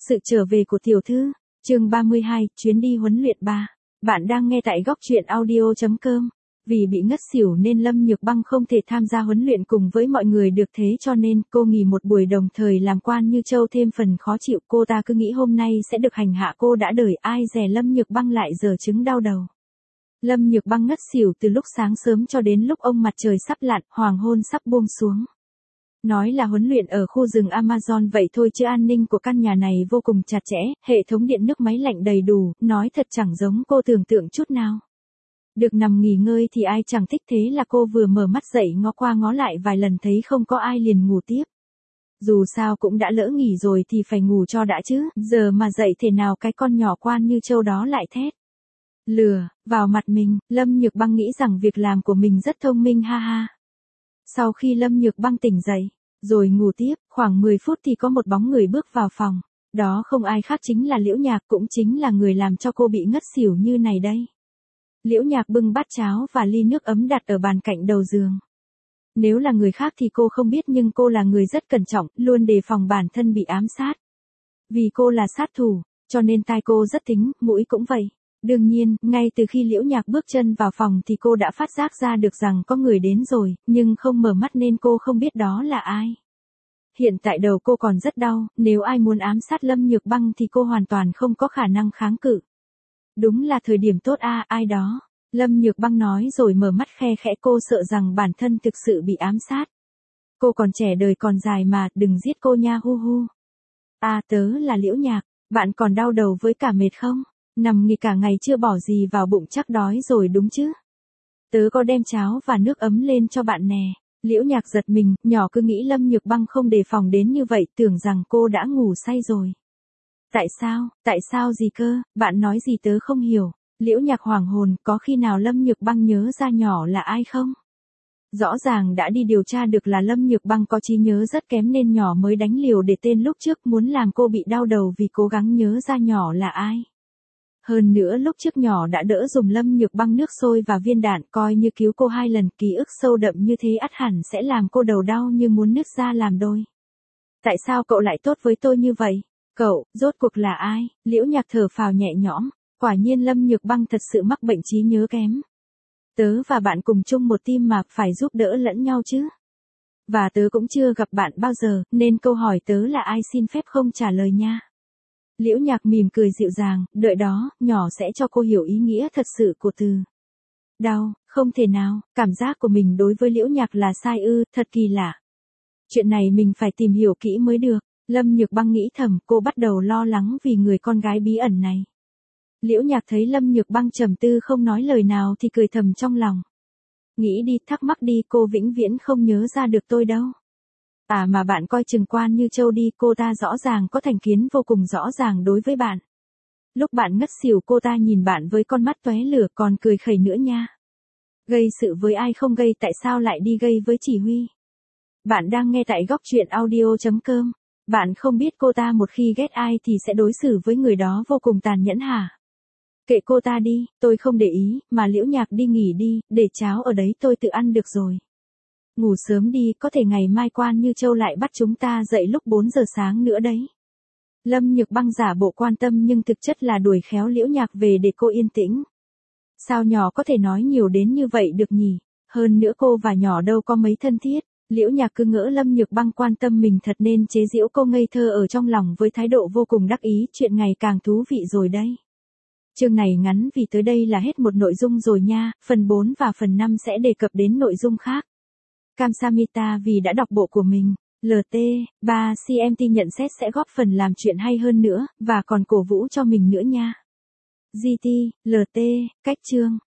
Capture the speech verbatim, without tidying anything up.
Sự trở về của tiểu thư, chương ba mươi hai, chuyến đi huấn luyện ba. Bạn đang nghe tại góc truyện audio chấm com. Vì bị ngất xỉu nên Lâm Nhược Băng không thể tham gia huấn luyện cùng với mọi người được, thế cho nên cô nghỉ một buổi, đồng thời làm Quan Như Châu thêm phần khó chịu. Cô ta cứ nghĩ hôm nay sẽ được hành hạ cô đã đời, ai dè Lâm Nhược Băng lại giở chứng đau đầu. Lâm Nhược Băng ngất xỉu từ lúc sáng sớm cho đến lúc ông mặt trời sắp lặn, hoàng hôn sắp buông xuống. Nói là huấn luyện ở khu rừng Amazon vậy thôi chứ an ninh của căn nhà này vô cùng chặt chẽ, hệ thống điện nước máy lạnh đầy đủ, nói thật chẳng giống cô tưởng tượng chút nào. Được nằm nghỉ ngơi thì ai chẳng thích, thế là cô vừa mở mắt dậy ngó qua ngó lại vài lần thấy không có ai liền ngủ tiếp. Dù sao cũng đã lỡ nghỉ rồi thì phải ngủ cho đã chứ, giờ mà dậy thế nào cái con nhỏ Quan Như Châu đó lại thét. Lừa, vào mặt mình, Lâm Nhược Băng nghĩ rằng việc làm của mình rất thông minh ha ha. Sau khi Lâm Nhược Băng tỉnh dậy, rồi ngủ tiếp, khoảng mười phút thì có một bóng người bước vào phòng. Đó không ai khác chính là Liễu Nhạc, cũng chính là người làm cho cô bị ngất xỉu như này đây. Liễu Nhạc bưng bát cháo và ly nước ấm đặt ở bàn cạnh đầu giường. Nếu là người khác thì cô không biết, nhưng cô là người rất cẩn trọng, luôn đề phòng bản thân bị ám sát. Vì cô là sát thủ, cho nên tai cô rất thính, mũi cũng vậy. Đương nhiên, ngay từ khi Liễu Nhạc bước chân vào phòng thì cô đã phát giác ra được rằng có người đến rồi, nhưng không mở mắt nên cô không biết đó là ai. Hiện tại đầu cô còn rất đau, nếu ai muốn ám sát Lâm Nhược Băng thì cô hoàn toàn không có khả năng kháng cự. Đúng là thời điểm tốt a, à, ai đó. Lâm Nhược Băng nói rồi mở mắt khe khẽ, cô sợ rằng bản thân thực sự bị ám sát. Cô còn trẻ, đời còn dài mà, đừng giết cô nha hu hu. À, tớ là Liễu Nhạc, bạn còn đau đầu với cả mệt không? Nằm nghỉ cả ngày chưa bỏ gì vào bụng chắc đói rồi đúng chứ? Tớ có đem cháo và nước ấm lên cho bạn nè. Liễu Nhạc giật mình, nhỏ cứ nghĩ Lâm Nhược Băng không đề phòng đến như vậy, tưởng rằng cô đã ngủ say rồi. Tại sao, tại sao gì cơ, bạn nói gì tớ không hiểu. Liễu Nhạc hoảng hồn, có khi nào Lâm Nhược Băng nhớ ra nhỏ là ai không? Rõ ràng đã đi điều tra được là Lâm Nhược Băng có trí nhớ rất kém nên nhỏ mới đánh liều để tên lúc trước muốn làm cô bị đau đầu vì cố gắng nhớ ra nhỏ là ai. Hơn nữa lúc trước nhỏ đã đỡ dùng Lâm Nhược Băng nước sôi và viên đạn, coi như cứu cô hai lần, ký ức sâu đậm như thế ắt hẳn sẽ làm cô đầu đau như muốn nứt ra làm đôi. Tại sao cậu lại tốt với tôi như vậy? Cậu, rốt cuộc là ai? Liễu Nhạc thở phào nhẹ nhõm, quả nhiên Lâm Nhược Băng thật sự mắc bệnh trí nhớ kém. Tớ và bạn cùng chung một team mà, phải giúp đỡ lẫn nhau chứ. Và tớ cũng chưa gặp bạn bao giờ, nên câu hỏi tớ là ai xin phép không trả lời nha. Liễu Nhạc mỉm cười dịu dàng, đợi đó, nhỏ sẽ cho cô hiểu ý nghĩa thật sự của từ đau. Không thể nào, cảm giác của mình đối với Liễu Nhạc là sai ư, thật kỳ lạ. Chuyện này mình phải tìm hiểu kỹ mới được. Lâm Nhược Băng nghĩ thầm, cô bắt đầu lo lắng vì người con gái bí ẩn này. Liễu Nhạc thấy Lâm Nhược Băng trầm tư không nói lời nào thì cười thầm trong lòng. Nghĩ đi, thắc mắc đi, cô vĩnh viễn không nhớ ra được tôi đâu. À mà bạn coi chừng Quan Như Châu đi, cô ta rõ ràng có thành kiến vô cùng rõ ràng đối với bạn. Lúc bạn ngất xỉu cô ta nhìn bạn với con mắt tóe lửa còn cười khẩy nữa nha. Gây sự với ai không gây, tại sao lại đi gây với chỉ huy? Bạn đang nghe tại góc truyện audio chấm com. Bạn không biết cô ta một khi ghét ai thì sẽ đối xử với người đó vô cùng tàn nhẫn hả? Kệ cô ta đi, tôi không để ý, mà Liễu Nhạc đi nghỉ đi, để cháo ở đấy tôi tự ăn được rồi. Ngủ sớm đi, có thể ngày mai Quan Như Châu lại bắt chúng ta dậy lúc bốn giờ sáng nữa đấy. Lâm Nhược Băng giả bộ quan tâm nhưng thực chất là đuổi khéo Liễu Nhạc về để cô yên tĩnh. Sao nhỏ có thể nói nhiều đến như vậy được nhỉ? Hơn nữa cô và nhỏ đâu có mấy thân thiết. Liễu Nhạc cứ ngỡ Lâm Nhược Băng quan tâm mình thật nên chế giễu cô ngây thơ ở trong lòng với thái độ vô cùng đắc ý, chuyện ngày càng thú vị rồi đây. Chương này ngắn vì tới đây là hết một nội dung rồi nha, phần bốn và phần năm sẽ đề cập đến nội dung khác. Kamsahamnida vì đã đọc bộ của mình. lờ tê, ba xê em tê nhận xét sẽ góp phần làm chuyện hay hơn nữa, và còn cổ vũ cho mình nữa nha. giê tê, lờ tê, cách chương.